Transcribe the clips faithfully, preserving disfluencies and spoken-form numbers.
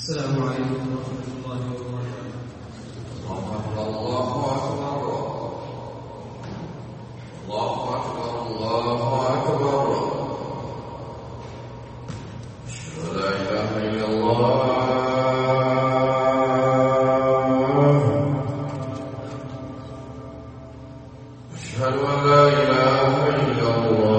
السلام عليكم ورحمة الله وبركاته. الله أكبر الله أكبر الله أكبر أشهد أن لا إله إلا الله أشهد أن لا إله إلا الله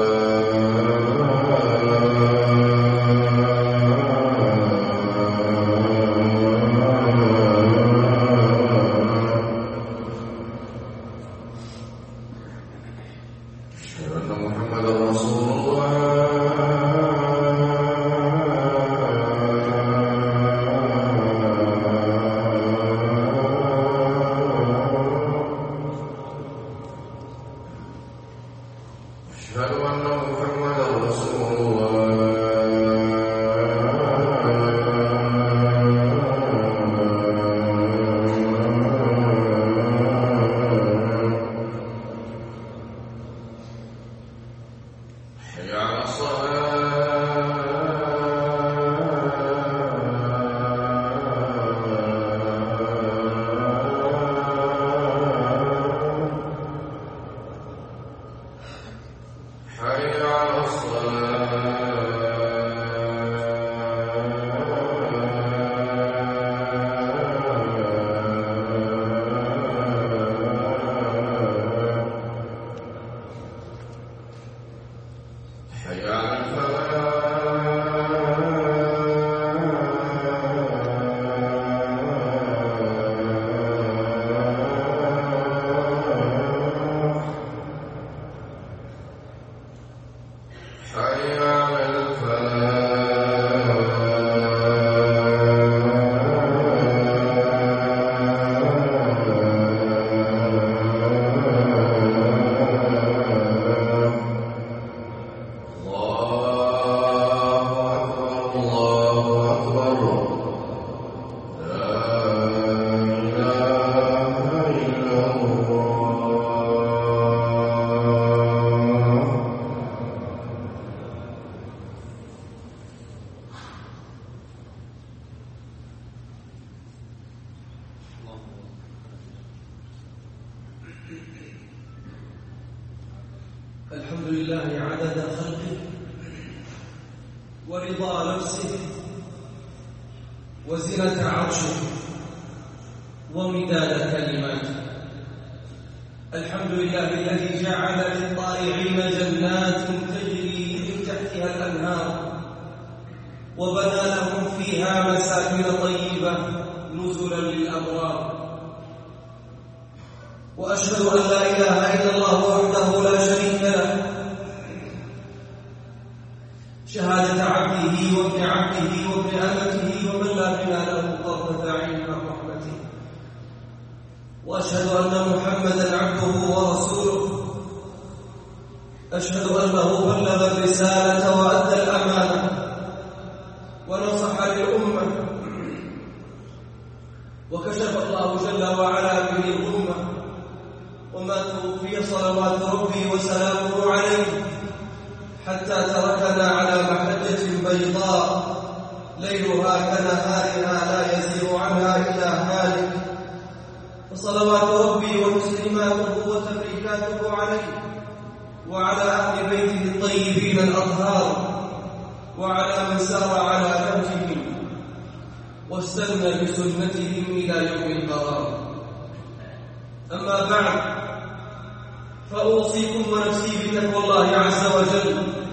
أشهد أن محمدا رسول الله حي على حي على حي على الفلاح حي على الحمد لله عدد خلقه ورضا نفسه وزنة عرشه ومداد كلماته. الحمد لله الذي جعل للطائعين جنات تجري من تحتها الأنهار وبنى لهم فيها مساكن طيبة نزلا للأبرار. وأشهد أن لا إله إلا الله وحده لا شريك له شهادة عبده وابن عبده وابن أمته ومن لا غنى له طرفة عين عن رحمته. وأشهد أن محمدا عبده ورسوله. أشهد أنه بلغ الرسالة وأدى الأمانة ونصح للأمة وكشف الله جل وعلا به الأمة، وما توفي صلوات ربي وسلامه عليه حتى تركنا على محجة بيضاء ليلها كنهارها لا يزيغ عنها إلا هالك. فصلوات ربي وتسليماته وتبريكاته عليه وعلى أهل بيته الطيبين الأطهار وعلى من سار على نهجهم واستنى بسنتهم إلى يوم القرار. أما بعد، فأوصيكم ونفسي بتقوى الله عز وجل،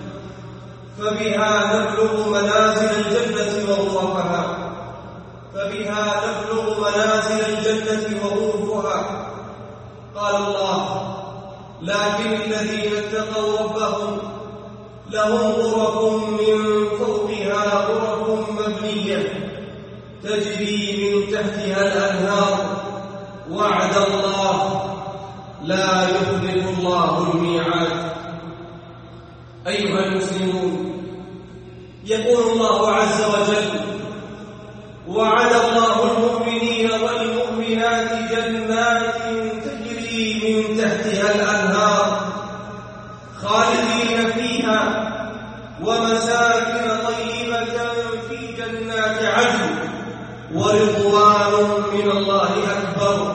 فبها نبلغ منازل الجنة وغرفها فبها نبلغ منازل الجنة وغرفها. قال الله: لكن الذين اتقوا ربهم لهم غرف من فوقها غرف مبنية تجري من تحتها الأنهار وعد الله لا يخلف الله الميعاد. أيها المسلمون، يقول الله عز وجل: وعد الله المؤمنين والمؤمنات جنات تجري من تحتها الأنهار خالدين فيها ومساكن طيبة في جنات عدن ورضوان من الله أكبر،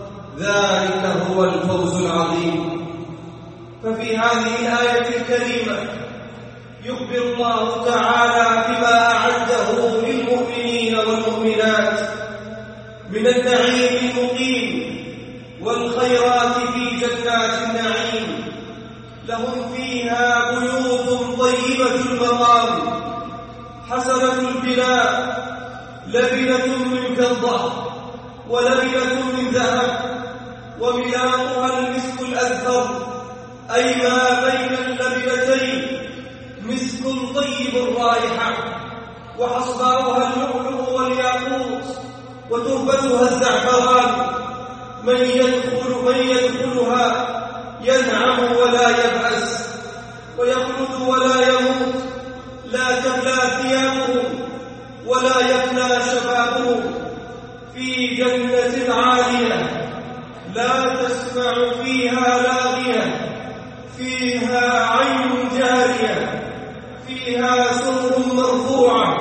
ذلك هو الفوز العظيم. ففي هذه الآية الكريمة يخبر الله تعالى بما أعده للمؤمنين والمؤمنات من النعيم المقيم والخيرات في جنات النعيم، لهم فيها بيوت طيبة المقام حسنة البناء، لبنة من فضة ولبنة من ذهب، وملاطها المسك الأزهر، أي ما بين اللبنتين مسك طيب الرائحة، وحصباؤها اللؤلؤ والياقوت، وتربتها الزعفران. من يدخل من يدخلها ينعم ولا يبأس، ويخلد ولا يموت، لا تبلى ثيابهم ولا يفنى شبابهم، في جنة عالية لا تسمع فيها لاغية، فيها عين جارية، فيها سرر مرفوعة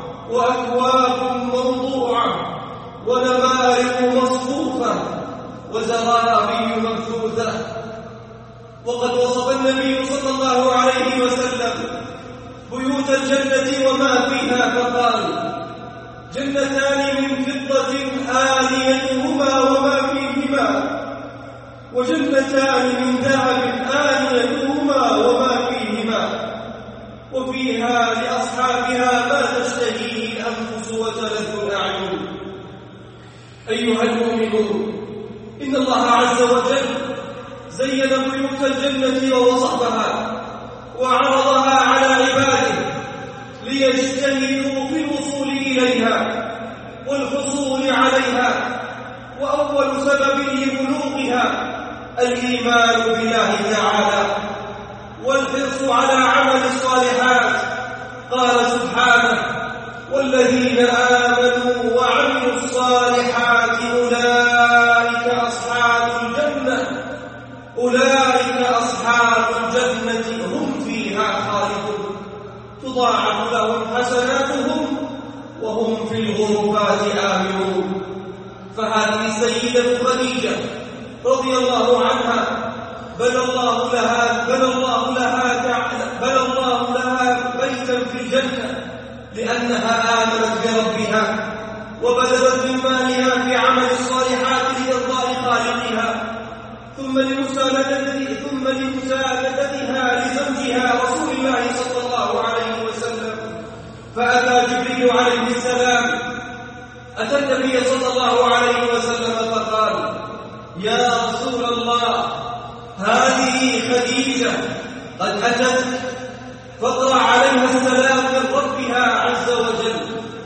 وأكواب موضوعة ونمارق مصفوفة وزرابي مبثوثة. وقد وصف النبي صلى الله عليه وسلم بيوت الجنة وما فيها فقال: جنتان من فضة آنيتهما وما فيهما، وجنتان من ذهب آنيتهما وما فيهما، وفيها لأصحابها ما تشتهيه الأنفس وتلذ الأعين. أيها المؤمنون، إن الله عز وجل زين بيوت الجنة ووصفها وعرضها على عباده ليجتهدوا في الوصول إليها والحصول عليها، وأول سبب لبلوغها الإيمان بالله تعالى والحرص على عمل الصالحات. قال سبحانه: والذين آمنوا وعملوا الصالحات أولئك أصحاب الجنة أولئك أصحاب الجنة هم فيها خالدون، تضاعف لهم حسناتهم وهم في الغرفات آمنون. فهذه السيدة خديجة رضي الله عنها بنى الله لها بنى الله لها بنى الله لها بيتا في الجنة لأنها آمنت بربها وبذلت من مالها في عمل الصالحات لإرضاء خالقها، ثم لمساندته ثم لمساندتها لزوجها رسول الله صلى الله عليه وسلم. فأتى جبريل عليه السلام أتى النبي صلى الله عليه وسلم فقال: يا رسول الله، هذه خديجة قد أتت، فاقرأ عليها السلام من ربها عز وجل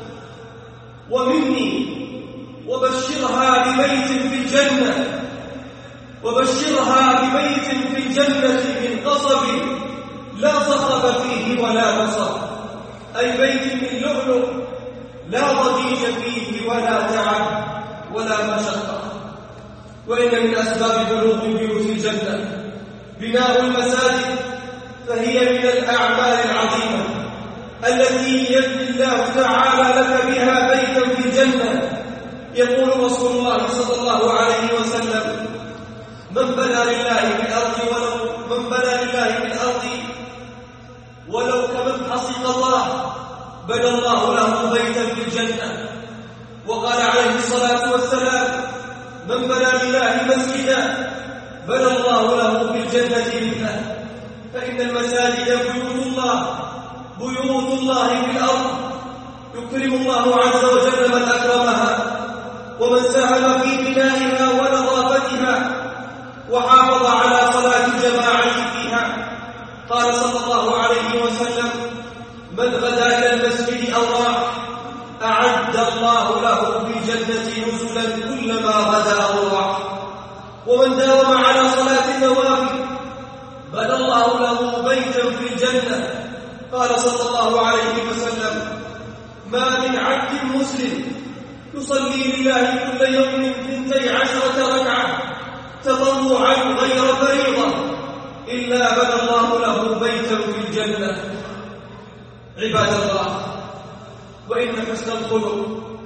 ومني، وبشرها ببيت في الجنة وبشرها ببيت في الجنة من قصب لا صخب فيه ولا نصب، أي بيت من لؤلؤ لا ضجيج فيه ولا تعب ولا مشقة. وإن من أسباب بلوغ بيوت الجنة بناء المساجد، فهي من الأعمال العظيمة التي يبني الله تعالى لك بها بيتا في الجنة. يقول رسول الله صلى الله عليه وسلم: من بنى لله بالأرض ولو من بنى لله بالأرض ولو كمبحص قطرة بنى الله له بيتا في الجنة. وقال عليه الصلاة والسلام: من بنى لله مسجدا بنى الله له في الجنة مثله. فإن المساجد بيوت الله بيوت الله في الأرض، يكرم الله عز وجل من أكرمها ومن ساهم في بنائها ونظافتها وحافظ على صلاة الجماعة فيها. قال صلى الله عليه وسلم: من غدا إلى المسجد أو راح أعد الله له في الجنة نزلا كلما غدا أو راح. ومن داوم على صلاة النوافل بنى الله له بيتا في الجنة. قال صلى الله عليه وسلم: ما من عبد مسلم يصلي لله كل يوم اثنتي عشرة ركعة تطوعا غير فريضة إلا بنى الله له بيتا في الجنة. عباد الله، وإن حسن الخلق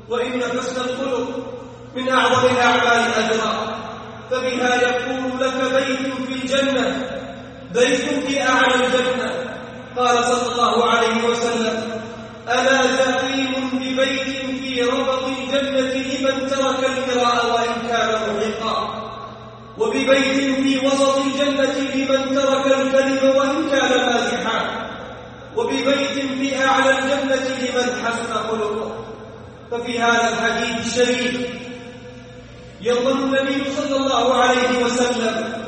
وإن حسن الخلق من أعظم الأعمال أجرا، فبها يكون لك بيت في الجنة، بيت في أعلى الجنة. قال صلى الله عليه وسلم: أنا زعيم ببيت في ربط الجنة لمن ترك المراء وإن كان محقا، وببيت في وسط الجنة لمن ترك الكذب وإن كان مازحا، وببيت في أعلى الجنة لمن حسن خلقه. ففي هذا الحديث الشريف يقول النبي صلى الله عليه وسلم: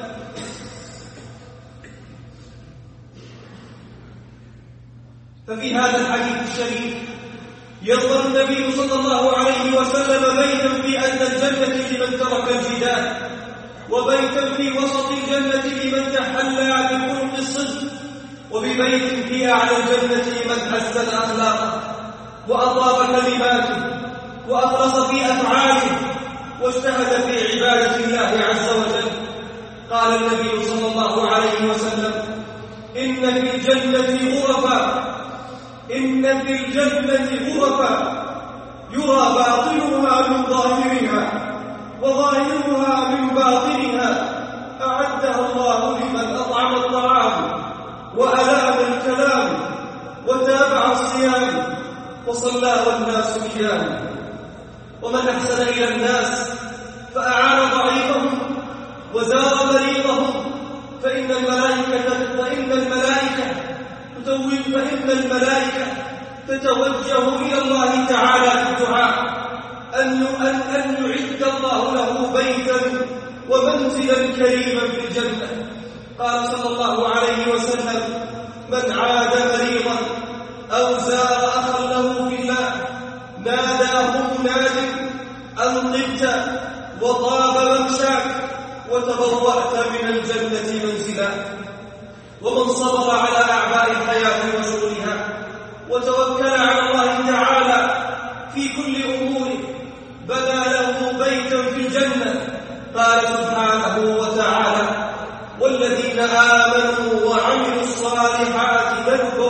ففي هذا الحديث الشريف يقول النبي صلى الله عليه وسلم: بيتا في أدنى الجنة لمن ترك الجدال، وبيتا في وسط الجنة لمن تحلى بخلق الصدق، وببيت في أعلى الجنة لمن حسن أخلاقه وأطاب كلماته وأخلص في أفعاله واجتهد في عبادة الله عز وجل. قال النبي صلى الله عليه وسلم: إن في الجنة غرفا إن في الجنة غرفا يرى باطنها من ظاهرها وظاهرها من باطنها، أعدها الله لمن أطعم الطعام وألام الكلام وتابع الصيام وصلى والناس نيام. ومن أحسن إلى الناس فأعان ضعيفهم وزار مريضهم فإن الملائكة فإن الملائكة فإن الملائكة تتوجه إلى الله تعالى بالدعاء أن أن يعد الله له بيتا ومنزلا كريما في الجنة. قال صلى الله عليه وسلم: من عاد مريضا أو زار أخا له في الله ناداه مناد أن طبت وطاب ممشاك وتبوأت من الجنة منزلا. ومن صبر على أعباء الحياة وشغلها وتوكل على الله تعالى في كل أموره بنى له بيتا في الجنة. قال سبحانه وتعالى: والذين آمنوا وعملوا الصالحات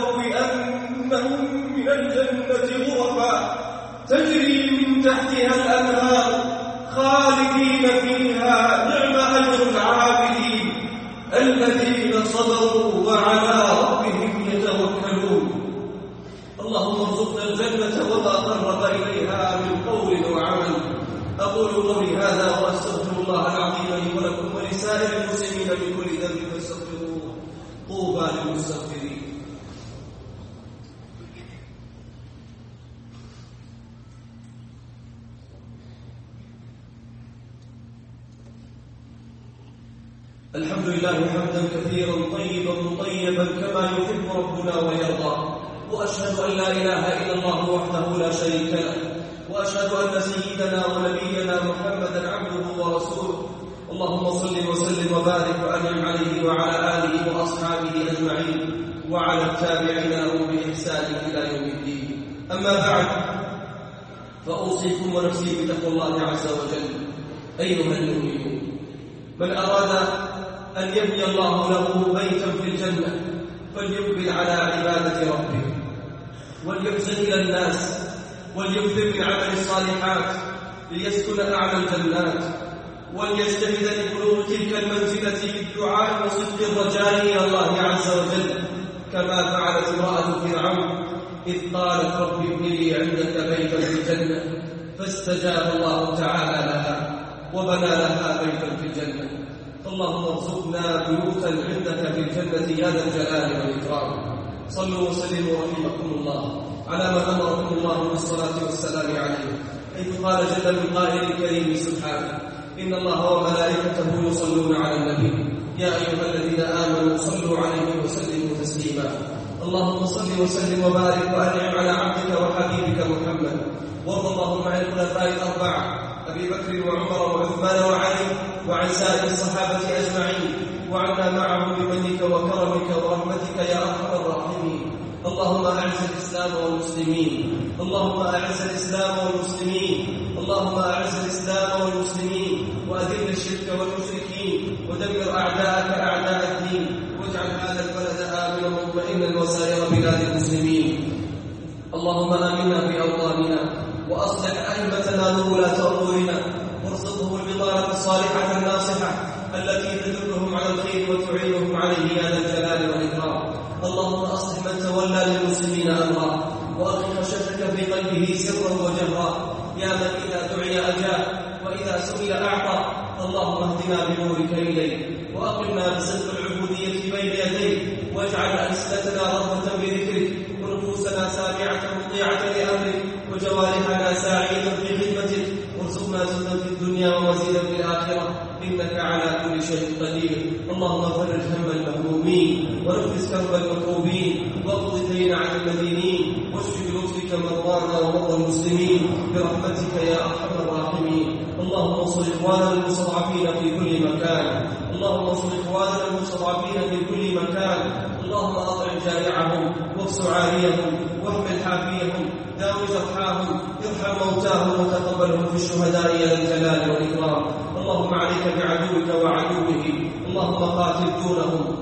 لنبوئنهم من الجنة غرفا تجري من تحتها الأنهار خالدين فيها، نعم أجر العاملين الذين صبروا وعلى ربهم يتوكلون. اللهم ارزقنا الجنة وما قرب إليها من قول وعمل. أقول قولي هذا وأستغفر الله العظيم لي ولكم ولسائر المسلمين من كل ذنب فاستغفروه. طوبى للمستغفرين. الحمد لله حمدا كثيرا طيبا مطيبا كما يحب ربنا ويرضى، وأشهد أن لا إله إلا الله وحده لا شريك له، وأشهد أن سيدنا ونبينا محمدا عبده ورسوله. اللهم صل وسلم وبارك وأنعم عليه وعلى آله وأصحابه أجمعين وعلى التابعين لهم بإحسان إلى يوم الدين. أما بعد، فأوصيكم ونفسي بتقوى الله عز وجل. أيها المؤمنون، من أراد أن يبني الله له بيتا في الجنة فليقبل على عبادة ربه، وليحسن إلى الناس، وليكثر من عمل الصالحات ليسكن أعلى الجنات، وليجتهد لبلوغ تلك المنزلة بالدعاء وصدق الرجاء إلى الله عز وجل، كما فعلت امرأة فرعون إذ قالت: رب ابن لي عندك بيتا في الجنة، فاستجاب الله تعالى لها وبنى لها بيتا في الجنة. اللهم ارزقنا بيوتا عندك في الجنة يا ذا الجلال والإكرام. صلوا وسلموا رحمكم الله على ما أمركم الله بالصلاة والسلام عليه، حيث قال جل من قائل الكريم سبحانه: إن الله وملائكته يصلون على النبي يا أيها الذين آمنوا صلوا عليه وسلموا تسليما. اللهم صل وسلم وبارك وأنعم على عبدك وحبيبك محمد، وارض اللهم عن الخلفاء الأربعة أبي بكر وعمر وعثمان وعلي وعن سائر الصحابة أجمعين، وعنا معهم بمنك وكرمك ورحمتك يا أرحم الراحمين. اللهم أعز الإسلام والمسلمين، اللهم أعز الإسلام والمسلمين، اللهم أعز الإسلام والمسلمين، وأذل الشرك والمشركين، ودمر أعداءك أعداء الدين، واجعل هذا البلد آمنا مطمئنا وسائر بلاد المسلمين. اللهم آمنا في أوطاننا وأصلح أئمتنا وولاة أمورنا وارزقهم البطانة الصالحة الناصحة التي تدلهم على الخير وتعينهم عليه يا ذا الجلال والإكرام. اللهم أصلح من تولى للمسلمين أمرا وألق خشيتك في قلبه سرا وجهرا يا من إذا دعي أجاب وإذا سئل أعطى. اللهم اهدنا بنورك إليك وأقمنا بصدق العبودية بين يديك واجعل ألسنتنا رغبة بذكرك ونفوسنا سامعة مطيعة لأمرك وجوارحنا ساعية في خدمتك وارزقنا زهدا في الدنيا ومزيدا في الآخرة إنك على كل شيء قدير. اللهم فرج هم المهمومين ونفس كرب المكروبين واقض دين عن المدينين واشف بلطفك مرضانا ومرضى المسلمين برحمتك يا أرحم الراحمين. اللهم انصر إخواننا المستضعفين في كل مكان اللهم انصر إخواننا المستضعفين في كل مكان. اللهم أطعم جائعهم واكس عاريهم واحمل حافيهم داوي جرحاهم ارحم موتاهم وتقبلهم في الشهداء يا ذا الجلال والإكرام. اللهم عليك بعدوك وعدوه اللهم قاتل دونهم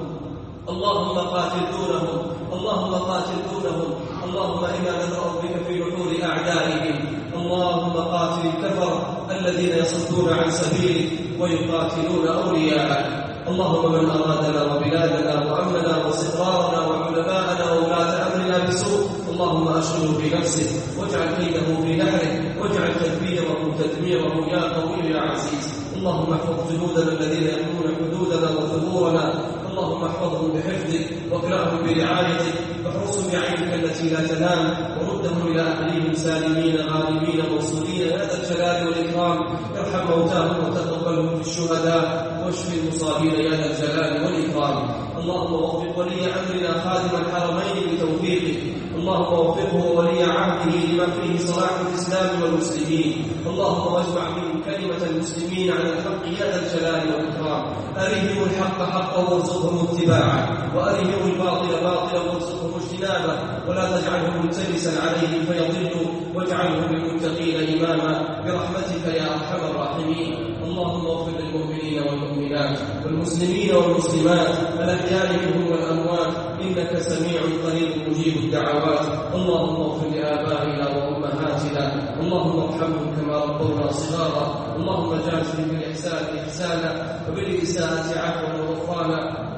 اللهم قاتل دونهم اللهم قاتل دونهم اللهم إنا نذرأ بك في نحور أعدائهم. اللهم قاتل الكفر الذين يصدون عن سبيلك ويقاتلون أولياءك. اللهم من أرادنا وبلادنا وأمننا واستقرارنا وعلماءنا وولاة أمرنا بسوء اللهم أشغله بنفسه واجعل كيده في نحره واجعل تدبيره تدميره يا قوي يا عزيز. اللهم احفظ جنودنا الذين يحمون حدودنا وثغورنا اللهم احفظهم بحفظك واكلأهم برعايتك واحرسهم بعينك التي لا تنام وردهم إلى أهليهم سالمين غانمين منصورين يا ذا الجلال والإكرام. ارحم موتاهم وتقبلهم في الشهداء واشف المصابين يا ذا الجلال والإكرام. اللهم وفق ولي أمرنا خادم الحرمين بتوفيقك اللهم وفقه وولي عهده لما فيه صلاح الإسلام والمسلمين. اللهم واجمع بهم كلمة المسلمين على الحق يا ذا الجلال والإكرام. أرهم الحق حقا وارزقهم اتباعه وأرهم الباطل باطلا وارزقهم اجتنابه ولا تجعلهم ملتبسا عليهم فيضلوا واجعلهم للمتقين إماما برحمتك يا أرحم الراحمين. اللهم اغفر للمؤمنين والمؤمنات والمسلمين والمسلمات الأحياء منهم والأموات إنك سميع قريب مجيب الدعوات. اللهم اغفر لآبائنا وأمهاتنا اللهم ارحمهم كما ربونا صغارا. اللهم جازهم بالإحسان إحسانا وبالإساءة عفوا وغفرانا.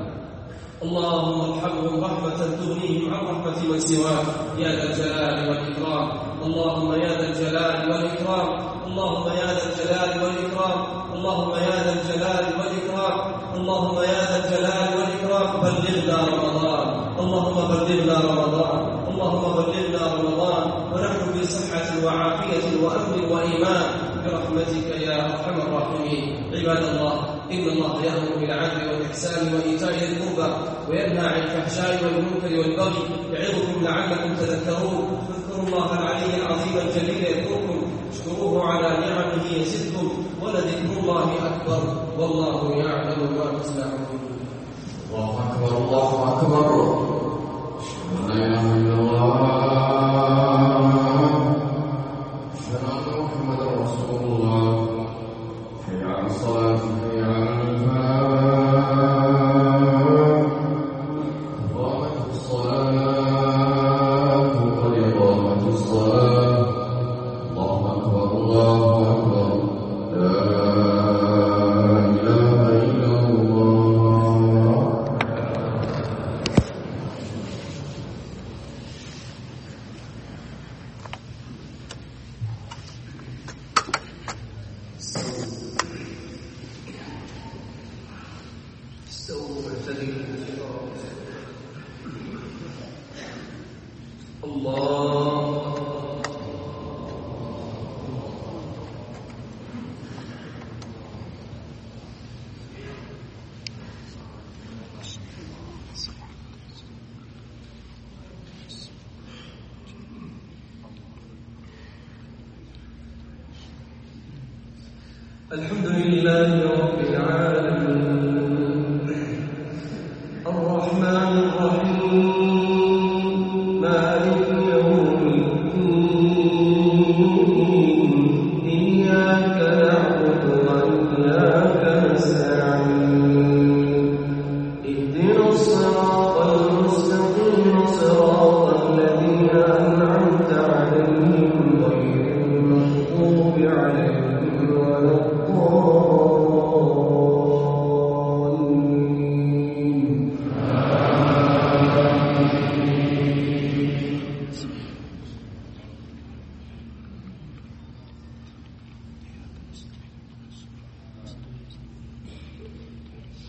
اللهم ارحمهم رحمة تغنيهم عن رحمة من سواك يا ذا الجلال والإكرام. اللهم يا ذا الجلال والإكرام اللهم يا ذا الجلال والإكرام اللهم يا ذا الجلال والإكرام اللهم يا ذا الجلال والإكرام. بلغنا رمضان اللهم بلغنا رمضان اللهم بلغنا رمضان ونحن في صحة وعافية وأمن وإيمان برحمتك يا أرحم الراحمين. عباد الله إن الله يأمر بالعدل والإحسان وإيتاء ذي القربى وينهى عن الفحشاء والمنكر والبغي يعظكم لعلكم تذكرون. اذكروا الله العلي العظيم الجليل يذكركم اشكروه على نعمه يزدكم ولذكر الله أكبر والله يعلم ما تصنعون. الله أكبر الله أكبر أشهد أن لا إله إلا الله أشهد أن محمدا رسول الله. حي على الصلاة حي على الفلاح قامت الصلاة قد قامت الصلاة. الله أكبر الله أكبر لا إله إلا الله. استووا معتدلين في الأرض. الله الحمد لله رب العالمين الرحمن الرحيم مالك يوم الدين إياك نعبد وإياك نستعين اهدنا الصراط المستقيم صراط الذين أنعمت عليهم غير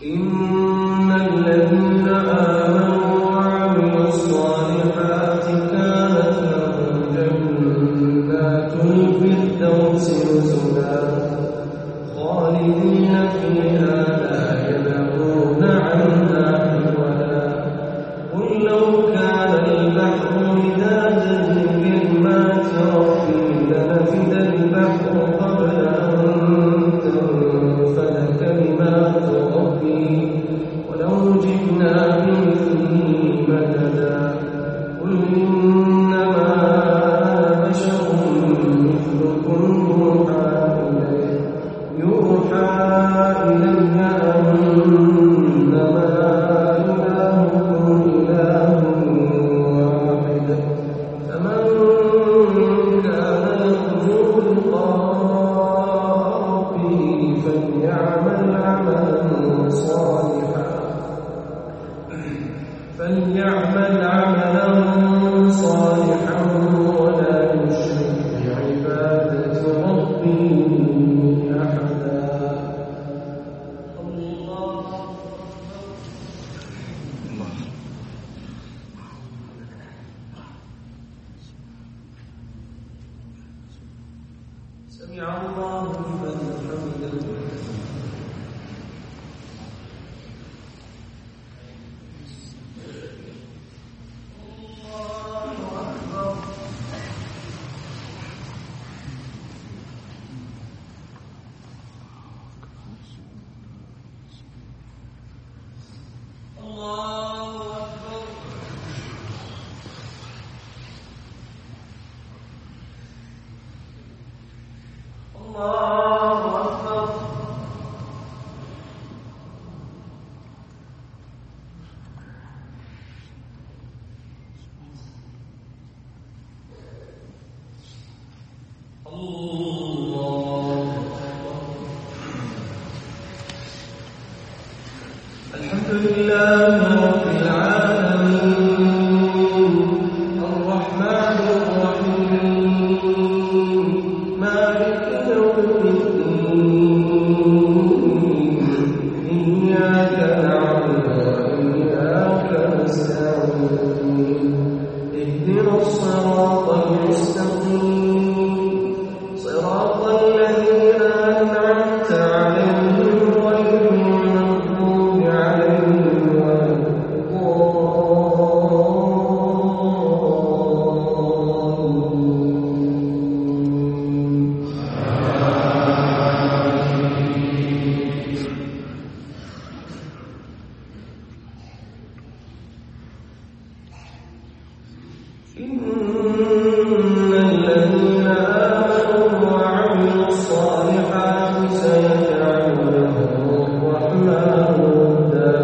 إن الذين آمنوا وعملوا الصالحات كانت لهم جنات الفردوس نزلا خالدين فيها لا يبغون عنها حولا قل لو كان البحر مدادا لكلمات ربي لنفد البحر قبل أن تنفد كلمات ربي ولو جئنا بمثله مددا قل إنما أنا بشر مثلكم يوحى إلي أنما إلهكم إله واحد فمن كان يرجو لقاء ربه فليعمل عملا صالحا فليعمل عملا صالحا ولا يشرك بعبادة ربه سمع الله لمن حمده الحمد لله رب العالمين الرحمن الرحيم مالك يوم الدين إياك نعبد وإياك نستعين اهدنا الصراط المستقيم صراط الذين أنعمت عليهم غير المغضوب عليهم ولا إن الذين آمنوا وعملوا الصالحات سيجعل لهم الرحمن ودا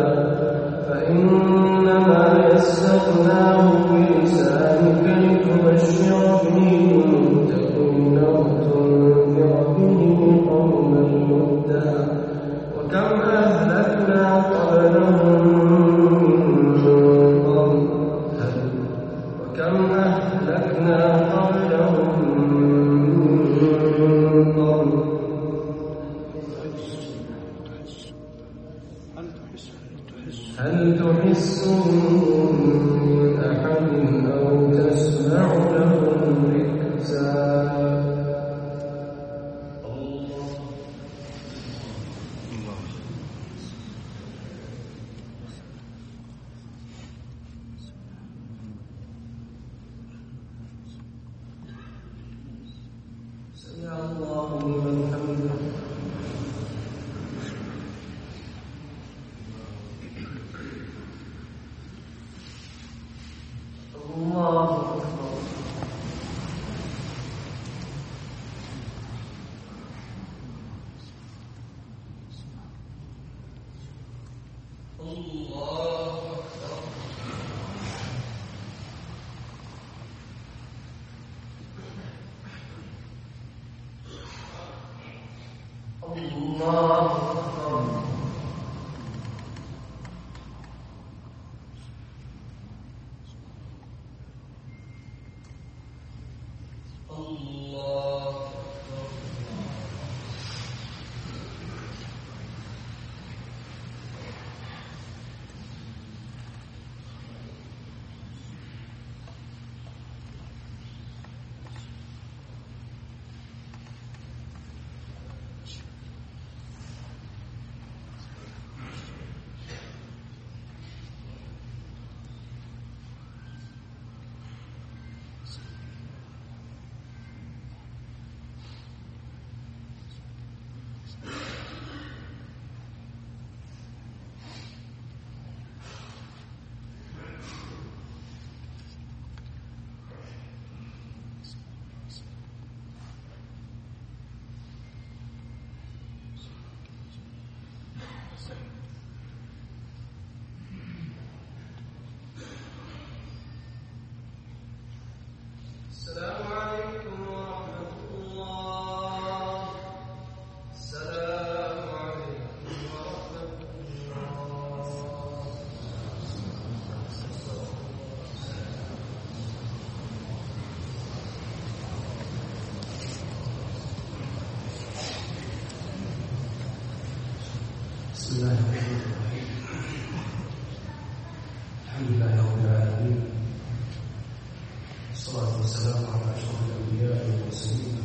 فإنما يسرناه بلسانك لتبشر به المتقين وتنذر به قوما لدا وكم أهلكنا قبلهم كم أهلكنا قبلهم من قرن هل تحس منهم من أحد أو تسمع لهم ركزا سمع الله لمن حمده الله أكبر الله أكبر الله أكبر الله أكبر السلام عليكم ورحمة الله. السلام عليكم ورحمة الله. بسم الله الرحمن الرحيم. الحمد لله رب العالمين، والصلاة والسلام على أشرف الأنبياء والمرسلين